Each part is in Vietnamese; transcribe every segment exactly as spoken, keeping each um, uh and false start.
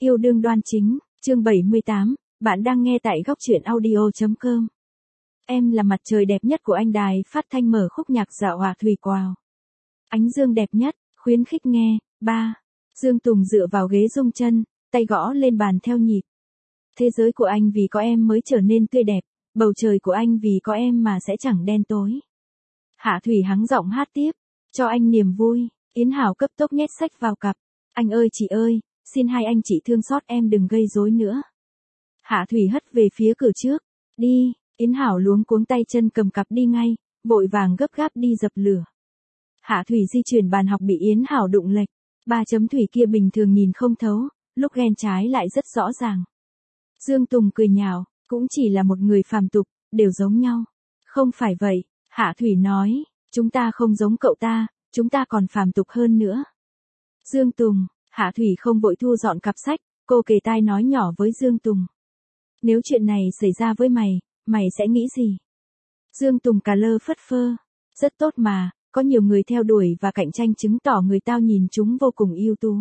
Yêu đương đoan chính, chương bảy mươi tám, bạn đang nghe tại góc truyện audio.com. Em là mặt trời đẹp nhất của anh. Đài phát thanh mở khúc nhạc dạo hòa thủy quào. Ánh dương đẹp nhất, khuyến khích nghe. Ba. Dương Tùng dựa vào ghế rung chân, tay gõ lên bàn theo nhịp. Thế giới của anh vì có em mới trở nên tươi đẹp, bầu trời của anh vì có em mà sẽ chẳng đen tối. Hạ Thủy hắng giọng hát tiếp, cho anh niềm vui. Yến Hảo cấp tốc nhét sách vào cặp. Anh ơi chị ơi, xin hai anh chị thương xót em đừng gây rối nữa. Hạ Thủy hất về phía cửa trước. Đi, Yến Hảo luống cuống tay chân cầm cặp đi ngay, vội vàng gấp gáp đi dập lửa. Hạ Thủy di chuyển bàn học bị Yến Hảo đụng lệch. Ba chấm thủy kia bình thường nhìn không thấu, lúc ghen trái lại rất rõ ràng. Dương Tùng cười nhạo, cũng chỉ là một người phàm tục, đều giống nhau. Không phải vậy, Hạ Thủy nói, chúng ta không giống cậu ta, chúng ta còn phàm tục hơn nữa. Dương Tùng, Hạ Thủy không vội thu dọn cặp sách, cô kề tai nói nhỏ với Dương Tùng. Nếu chuyện này xảy ra với mày, mày sẽ nghĩ gì? Dương Tùng cà lơ phất phơ. Rất tốt mà, có nhiều người theo đuổi và cạnh tranh chứng tỏ người tao nhìn chúng vô cùng ưu tú.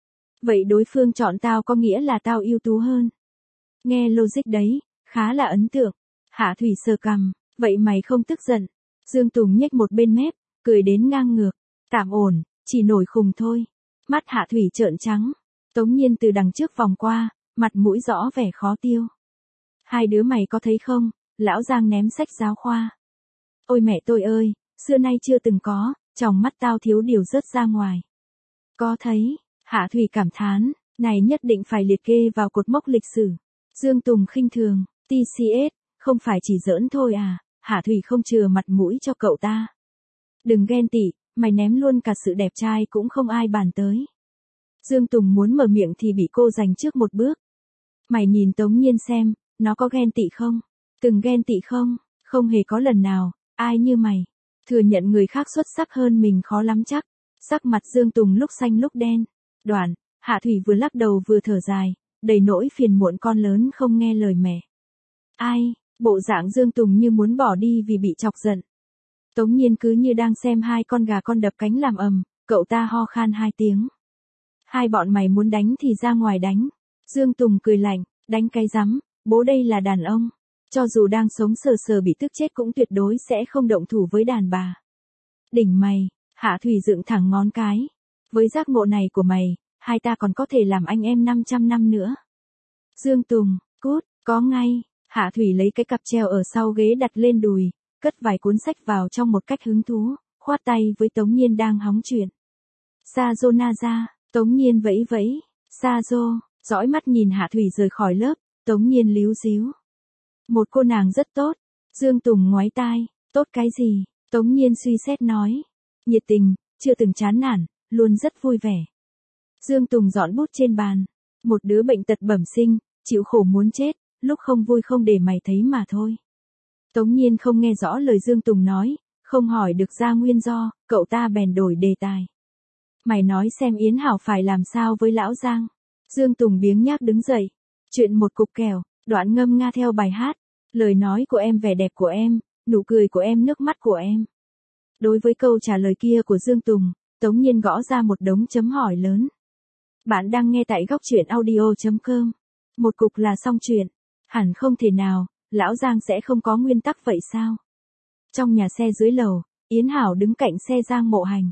Vậy đối phương chọn tao có nghĩa là tao ưu tú hơn. Nghe logic đấy, khá là ấn tượng. Hạ Thủy sờ cằm, vậy mày không tức giận? Dương Tùng nhếch một bên mép, cười đến ngang ngược. Tạm ổn, chỉ nổi khùng thôi. Mắt Hạ Thủy trợn trắng. Tống Nhiên từ đằng trước vòng qua, mặt mũi rõ vẻ khó tiêu. Hai đứa mày có thấy không, lão Giang ném sách giáo khoa. Ôi mẹ tôi ơi, xưa nay chưa từng có, trong mắt tao thiếu điều rớt ra ngoài. Có thấy, Hạ Thủy cảm thán, này nhất định phải liệt kê vào cột mốc lịch sử. Dương Tùng khinh thường, tê xê ét, không phải chỉ giỡn thôi à, Hạ Thủy không chừa mặt mũi cho cậu ta. Đừng ghen tị, mày ném luôn cả sự đẹp trai cũng không ai bàn tới. Dương Tùng muốn mở miệng thì bị cô giành trước một bước. Mày nhìn Tống Nhiên xem, nó có ghen tị không? Từng ghen tị không? Không hề có lần nào, ai như mày. Thừa nhận người khác xuất sắc hơn mình khó lắm chắc. Sắc mặt Dương Tùng lúc xanh lúc đen. Đoạn, Hạ Thủy vừa lắc đầu vừa thở dài, đầy nỗi phiền muộn con lớn không nghe lời mẹ. Ai, bộ dạng Dương Tùng như muốn bỏ đi vì bị chọc giận. Tống Nhiên cứ như đang xem hai con gà con đập cánh làm ầm, cậu ta ho khan hai tiếng. Hai bọn mày muốn đánh thì ra ngoài đánh. Dương Tùng cười lạnh, đánh cái rắm, bố đây là đàn ông. Cho dù đang sống sờ sờ bị tức chết cũng tuyệt đối sẽ không động thủ với đàn bà. Đỉnh mày, Hạ Thủy dựng thẳng ngón cái. Với giác ngộ này của mày, hai ta còn có thể làm anh em năm trăm năm nữa. Dương Tùng, cút, có ngay. Hạ Thủy lấy cái cặp treo ở sau ghế đặt lên đùi, cất vài cuốn sách vào trong một cách hứng thú, khoát tay với Tống Nhiên đang hóng chuyện. Sayonara, Tống Nhiên vẫy vẫy. Sayo, dõi mắt nhìn Hạ Thủy rời khỏi lớp, Tống Nhiên líu díu. Một cô nàng rất tốt. Dương Tùng ngoái tai, tốt cái gì? Tống Nhiên suy xét nói. Nhiệt tình, chưa từng chán nản, luôn rất vui vẻ. Dương Tùng dọn bút trên bàn. Một đứa bệnh tật bẩm sinh, chịu khổ muốn chết, lúc không vui không để mày thấy mà thôi. Tống Nhiên không nghe rõ lời Dương Tùng nói, không hỏi được ra nguyên do, cậu ta bèn đổi đề tài. Mày nói xem Yến Hảo phải làm sao với lão Giang. Dương Tùng biếng nhác đứng dậy. Chuyện một cục kẹo, đoạn ngâm nga theo bài hát. Lời nói của em vẻ đẹp của em, nụ cười của em nước mắt của em. Đối với câu trả lời kia của Dương Tùng, Tống Nhiên gõ ra một đống chấm hỏi lớn. Bạn đang nghe tại góc truyện audio.com. Một cục là xong chuyện. Hẳn không thể nào, lão Giang sẽ không có nguyên tắc vậy sao? Trong nhà xe dưới lầu, Yến Hảo đứng cạnh xe Giang Mộ Hành.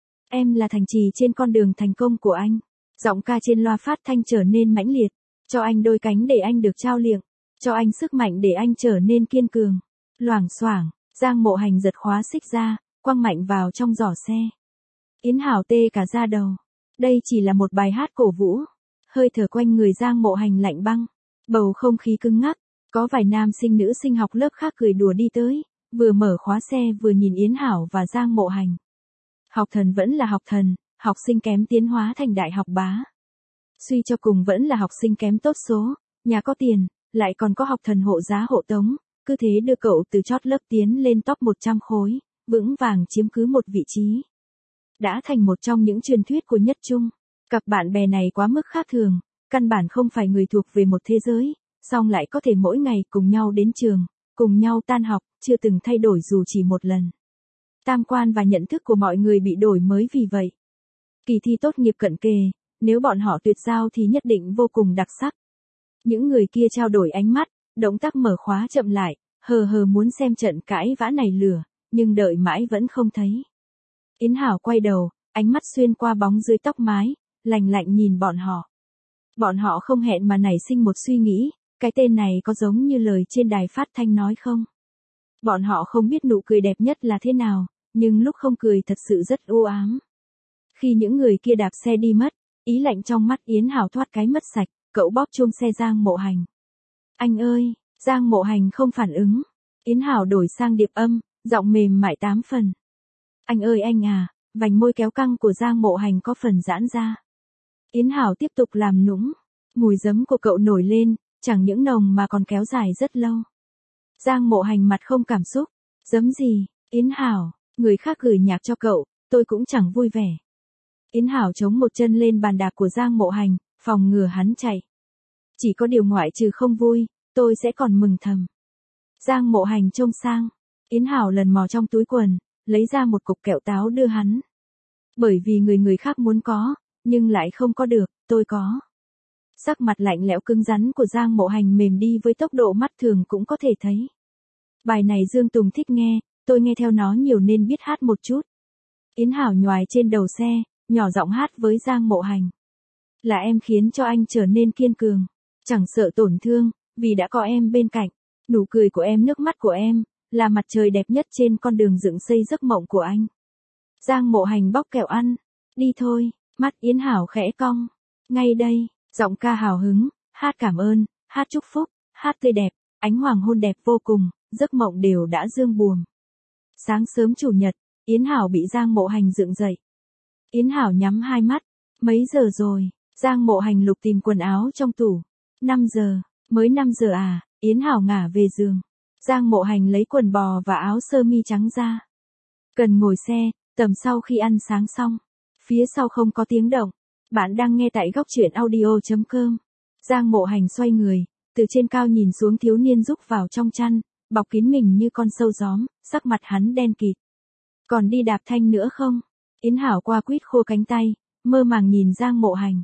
Em là thành trì trên con đường thành công của anh. Giọng ca trên loa phát thanh trở nên mãnh liệt. Cho anh đôi cánh để anh được trao liệng. Cho anh sức mạnh để anh trở nên kiên cường. Loảng xoảng, Giang Mộ Hành giật khóa xích ra, quăng mạnh vào trong giỏ xe. Yến Hảo tê cả da đầu. Đây chỉ là một bài hát cổ vũ. Hơi thở quanh người Giang Mộ Hành lạnh băng. Bầu không khí cứng ngắc. Có vài nam sinh nữ sinh học lớp khác cười đùa đi tới, vừa mở khóa xe vừa nhìn Yến Hảo và Giang Mộ Hành. Học thần vẫn là học thần, học sinh kém tiến hóa thành đại học bá. Suy cho cùng vẫn là học sinh kém tốt số, nhà có tiền, lại còn có học thần hộ giá hộ tống, cứ thế đưa cậu từ chót lớp tiến lên top một trăm khối, vững vàng chiếm cứ một vị trí. Đã thành một trong những truyền thuyết của Nhất Trung. Cặp bạn bè này quá mức khác thường, căn bản không phải người thuộc về một thế giới, song lại có thể mỗi ngày cùng nhau đến trường, cùng nhau tan học, chưa từng thay đổi dù chỉ một lần. Tam quan và nhận thức của mọi người bị đổi mới vì vậy. Kỳ thi tốt nghiệp cận kề, Nếu bọn họ tuyệt giao thì nhất định vô cùng đặc sắc. Những người kia trao đổi ánh mắt, động tác mở khóa chậm lại, hờ hờ muốn xem trận cãi vã này lửa, nhưng đợi mãi vẫn không thấy. Yến Hảo quay đầu, ánh mắt xuyên qua bóng dưới tóc mái, lạnh lạnh nhìn bọn họ. Bọn họ không hẹn mà nảy sinh một suy nghĩ, cái tên này có giống như lời trên đài phát thanh nói không? Bọn họ không biết nụ cười đẹp nhất là thế nào, nhưng lúc không cười thật sự rất u ám. Khi những người kia đạp xe đi mất, ý lạnh trong mắt Yến Hảo thoát cái mất sạch, cậu bóp chuông xe Giang Mộ Hành. Anh ơi, Giang Mộ Hành không phản ứng. Yến Hảo đổi sang điệp âm, giọng mềm mại tám phần. Anh ơi anh à, vành môi kéo căng của Giang Mộ Hành có phần giãn ra. Yến Hảo tiếp tục làm nũng. Mùi giấm của cậu nổi lên, chẳng những nồng mà còn kéo dài rất lâu. Giang Mộ Hành mặt không cảm xúc. Giấm gì, Yến Hảo, người khác gửi nhạc cho cậu, tôi cũng chẳng vui vẻ. Yến Hảo chống một chân lên bàn đạp của Giang Mộ Hành, phòng ngừa hắn chạy. Chỉ có điều ngoại trừ không vui, tôi sẽ còn mừng thầm. Giang Mộ Hành trông sang. Yến Hảo lần mò trong túi quần, lấy ra một cục kẹo táo đưa hắn. Bởi vì người người khác muốn có, nhưng lại không có được, tôi có. Sắc mặt lạnh lẽo cứng rắn của Giang Mộ Hành mềm đi với tốc độ mắt thường cũng có thể thấy. Bài này Dương Tùng thích nghe, tôi nghe theo nó nhiều nên biết hát một chút. Yến Hảo nhoài trên đầu xe, nhỏ giọng hát với Giang Mộ Hành. Là em khiến cho anh trở nên kiên cường, chẳng sợ tổn thương, vì đã có em bên cạnh. Nụ cười của em, nước mắt của em, là mặt trời đẹp nhất trên con đường dựng xây giấc mộng của anh. Giang Mộ Hành bóc kẹo ăn. Đi thôi, mắt Yến Hảo khẽ cong. Ngay đây, giọng ca hào hứng, hát cảm ơn, hát chúc phúc, hát tươi đẹp, ánh hoàng hôn đẹp vô cùng, giấc mộng đều đã dương buồm. Sáng sớm chủ nhật, Yến Hảo bị Giang Mộ Hành dựng dậy. Yến Hảo nhắm hai mắt. Mấy giờ rồi? Giang Mộ Hành lục tìm quần áo trong tủ. năm giờ, mới năm giờ à? Yến Hảo ngả về giường. Giang Mộ Hành lấy quần bò và áo sơ mi trắng ra. Cần ngồi xe, tầm sau khi ăn sáng xong. Phía sau không có tiếng động. Bạn đang nghe tại góc truyện audio chấm com. Giang Mộ Hành xoay người, từ trên cao nhìn xuống thiếu niên rúc vào trong chăn, bọc kín mình như con sâu gióm, sắc mặt hắn đen kịt. Còn đi đạp thanh nữa không? Yến Hảo qua quýt khô cánh tay, mơ màng nhìn Giang Mộ Hành.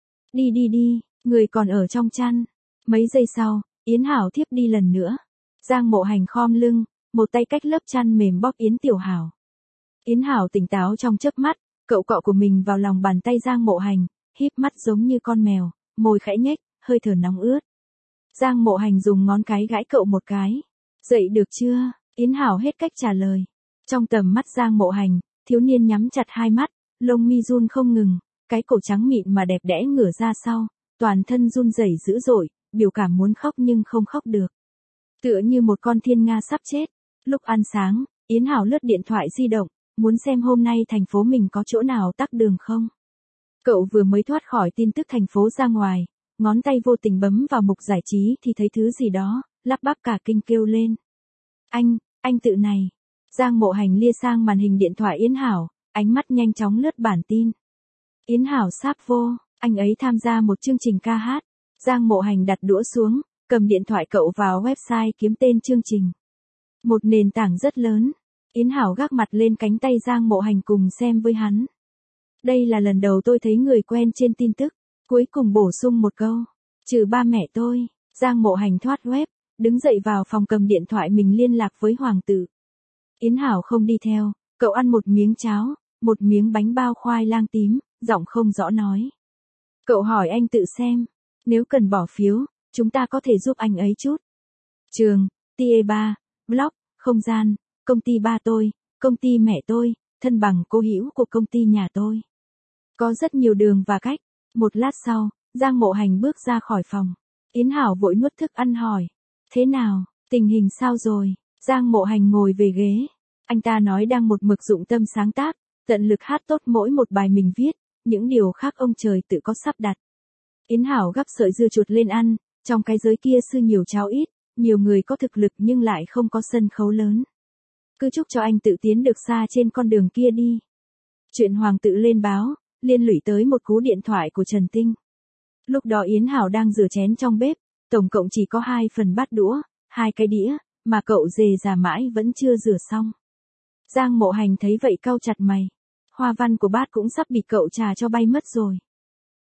Đi đi đi, người còn ở trong chăn. Mấy giây sau, Yến Hảo thiếp đi lần nữa. Giang Mộ Hành khom lưng, một tay cách lớp chăn mềm bóp Yến Tiểu Hảo. Yến Hảo tỉnh táo trong chớp mắt, cậu cọ của mình vào lòng bàn tay Giang Mộ Hành, híp mắt giống như con mèo, môi khẽ nhếch, hơi thở nóng ướt. Giang Mộ Hành dùng ngón cái gãi cậu một cái. Dậy được chưa? Yến Hảo hết cách trả lời. Trong tầm mắt Giang Mộ Hành, thiếu niên nhắm chặt hai mắt, lông mi run không ngừng, cái cổ trắng mịn mà đẹp đẽ ngửa ra sau, toàn thân run rẩy dữ dội, biểu cảm muốn khóc nhưng không khóc được. Tựa như một con thiên nga sắp chết. Lúc ăn sáng, Yến Hảo lướt điện thoại di động, muốn xem hôm nay thành phố mình có chỗ nào tắc đường không. Cậu vừa mới thoát khỏi tin tức thành phố ra ngoài, ngón tay vô tình bấm vào mục giải trí thì thấy thứ gì đó, lắp bắp cả kinh kêu lên. Anh, anh tự này. Giang Mộ Hành lia sang màn hình điện thoại Yến Hảo, ánh mắt nhanh chóng lướt bản tin. Yến Hảo sáp vô, anh ấy tham gia một chương trình ca hát. Giang Mộ Hành đặt đũa xuống, cầm điện thoại cậu vào website kiếm tên chương trình. Một nền tảng rất lớn. Yến Hảo gác mặt lên cánh tay Giang Mộ Hành cùng xem với hắn. Đây là lần đầu tôi thấy người quen trên tin tức. Cuối cùng bổ sung một câu. Trừ ba mẹ tôi. Giang Mộ Hành thoát web, đứng dậy vào phòng cầm điện thoại mình liên lạc với hoàng tử. Yến Hảo không đi theo, cậu ăn một miếng cháo, một miếng bánh bao khoai lang tím, giọng không rõ nói. Cậu hỏi anh tự xem, nếu cần bỏ phiếu, chúng ta có thể giúp anh ấy chút. Trường, tê e ba, blog, không gian, công ty ba tôi, công ty mẹ tôi, thân bằng cô hữu của công ty nhà tôi. Có rất nhiều đường và cách. Một lát sau, Giang Mộ Hành bước ra khỏi phòng. Yến Hảo vội nuốt thức ăn hỏi. Thế nào, tình hình sao rồi? Giang Mộ Hành ngồi về ghế. Anh ta nói đang một mực dụng tâm sáng tác, tận lực hát tốt mỗi một bài mình viết, những điều khác ông trời tự có sắp đặt. Yến Hảo gắp sợi dưa chuột lên ăn, trong cái giới kia sư nhiều cháo ít, nhiều người có thực lực nhưng lại không có sân khấu lớn. Cứ chúc cho anh tự tiến được xa trên con đường kia đi. Chuyện hoàng tự lên báo, liên lụy tới một cú điện thoại của Trần Tinh. Lúc đó Yến Hảo đang rửa chén trong bếp, tổng cộng chỉ có hai phần bát đũa, hai cái đĩa, mà cậu dề già mãi vẫn chưa rửa xong. Giang Mộ Hành thấy vậy cau chặt mày. Hoa văn của bát cũng sắp bị cậu trà cho bay mất rồi.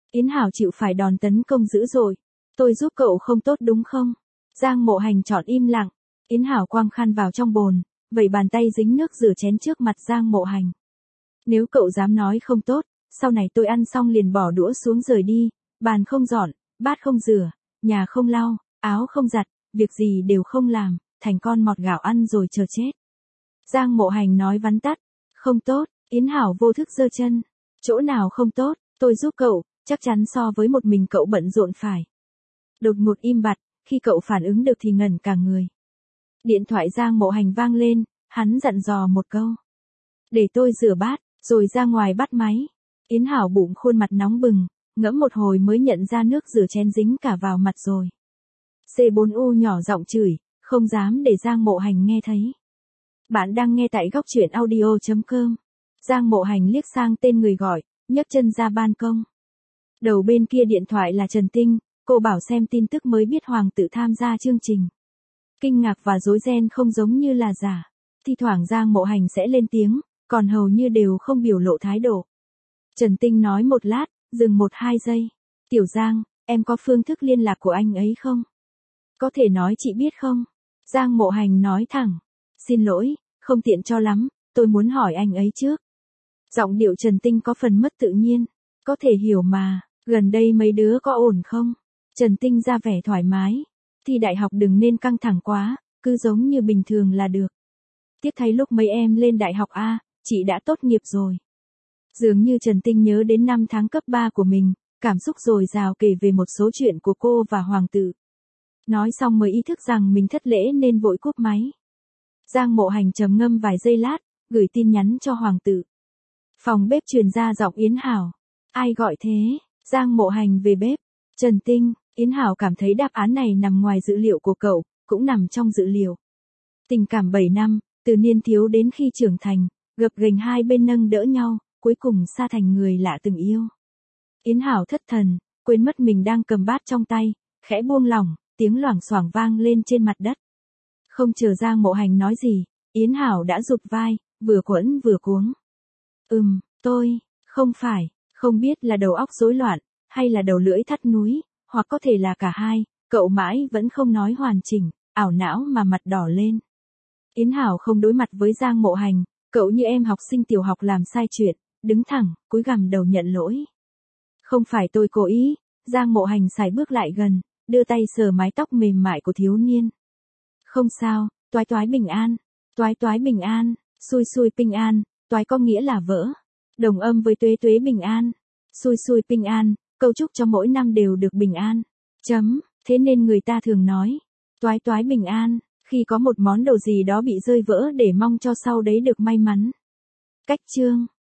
Yến Hảo chịu phải đòn tấn công dữ dội. Tôi giúp cậu không tốt đúng không? Giang Mộ Hành chọn im lặng. Yến Hảo quăng khăn vào trong bồn, vẩy bàn tay dính nước rửa chén trước mặt Giang Mộ Hành. Nếu cậu dám nói không tốt, sau này tôi ăn xong liền bỏ đũa xuống rời đi, bàn không dọn, bát không rửa, nhà không lau, áo không giặt, việc gì đều không làm, thành con mọt gạo ăn rồi chờ chết. Giang Mộ Hành nói vắn tắt. Không tốt. Yến Hảo vô thức giơ chân. Chỗ nào không tốt, tôi giúp cậu, chắc chắn so với một mình cậu bận rộn phải. Đột ngột im bặt, khi cậu phản ứng được thì ngẩn cả người. Điện thoại Giang Mộ Hành vang lên, hắn dặn dò một câu. Để tôi rửa bát, rồi ra ngoài bắt máy. Yến Hảo bụng khuôn mặt nóng bừng, ngẫm một hồi mới nhận ra nước rửa chén dính cả vào mặt rồi. xê bốn u nhỏ giọng chửi, không dám để Giang Mộ Hành nghe thấy. Bạn đang nghe tại góc truyện audio chấm com. Giang Mộ Hành liếc sang tên người gọi, nhấc chân ra ban công. Đầu bên kia điện thoại là Trần Tinh, cô bảo xem tin tức mới biết Hoàng tử tham gia chương trình. Kinh ngạc và rối ren không giống như là giả. Thi thoảng Giang Mộ Hành sẽ lên tiếng, còn hầu như đều không biểu lộ thái độ. Trần Tinh nói một lát, dừng một hai giây. Tiểu Giang, em có phương thức liên lạc của anh ấy không? Có thể nói chị biết không? Giang Mộ Hành nói thẳng. Xin lỗi, không tiện cho lắm, tôi muốn hỏi anh ấy trước. Giọng điệu Trần Tinh có phần mất tự nhiên. Có thể hiểu mà, gần đây mấy đứa có ổn không? Trần Tinh ra vẻ thoải mái. Thi đại học đừng nên căng thẳng quá, cứ giống như bình thường là được. Tiếc thay lúc mấy em lên đại học A, chị đã tốt nghiệp rồi. Dường như Trần Tinh nhớ đến năm tháng cấp ba của mình, cảm xúc dồi dào kể về một số chuyện của cô và Hoàng tử. Nói xong mới ý thức rằng mình thất lễ nên vội cúp máy. Giang Mộ Hành trầm ngâm vài giây lát, gửi tin nhắn cho Hoàng tử. Phòng bếp truyền ra giọng Yến Hảo. Ai gọi thế? Giang Mộ Hành về bếp. Trần Tinh. Yến Hảo cảm thấy đáp án này nằm ngoài dự liệu của cậu, cũng nằm trong dự liệu. Tình cảm bảy năm, từ niên thiếu đến khi trưởng thành, gập ghềnh hai bên nâng đỡ nhau, cuối cùng xa thành người lạ từng yêu. Yến Hảo thất thần, quên mất mình đang cầm bát trong tay, khẽ buông lỏng, tiếng loảng xoảng vang lên trên mặt đất. Không chờ Giang Mộ Hành nói gì, Yến Hảo đã rụt vai, vừa quẫn vừa cuống. Ừm, tôi, không phải, không biết là đầu óc rối loạn, hay là đầu lưỡi thắt núi, hoặc có thể là cả hai, cậu mãi vẫn không nói hoàn chỉnh, ảo não mà mặt đỏ lên. Yến Hảo không đối mặt với Giang Mộ Hành, cậu như em học sinh tiểu học làm sai chuyện, đứng thẳng, cúi gằm đầu nhận lỗi. Không phải tôi cố ý. Giang Mộ Hành sải bước lại gần, đưa tay sờ mái tóc mềm mại của thiếu niên. Không sao, toái toái bình an, toái toái bình an, xui xui bình an, toái có nghĩa là vỡ. Đồng âm với tuế tuế bình an, xui xui bình an, câu chúc cho mỗi năm đều được bình an. Chấm, thế nên người ta thường nói, toái toái bình an, khi có một món đồ gì đó bị rơi vỡ để mong cho sau đấy được may mắn. Cách chương.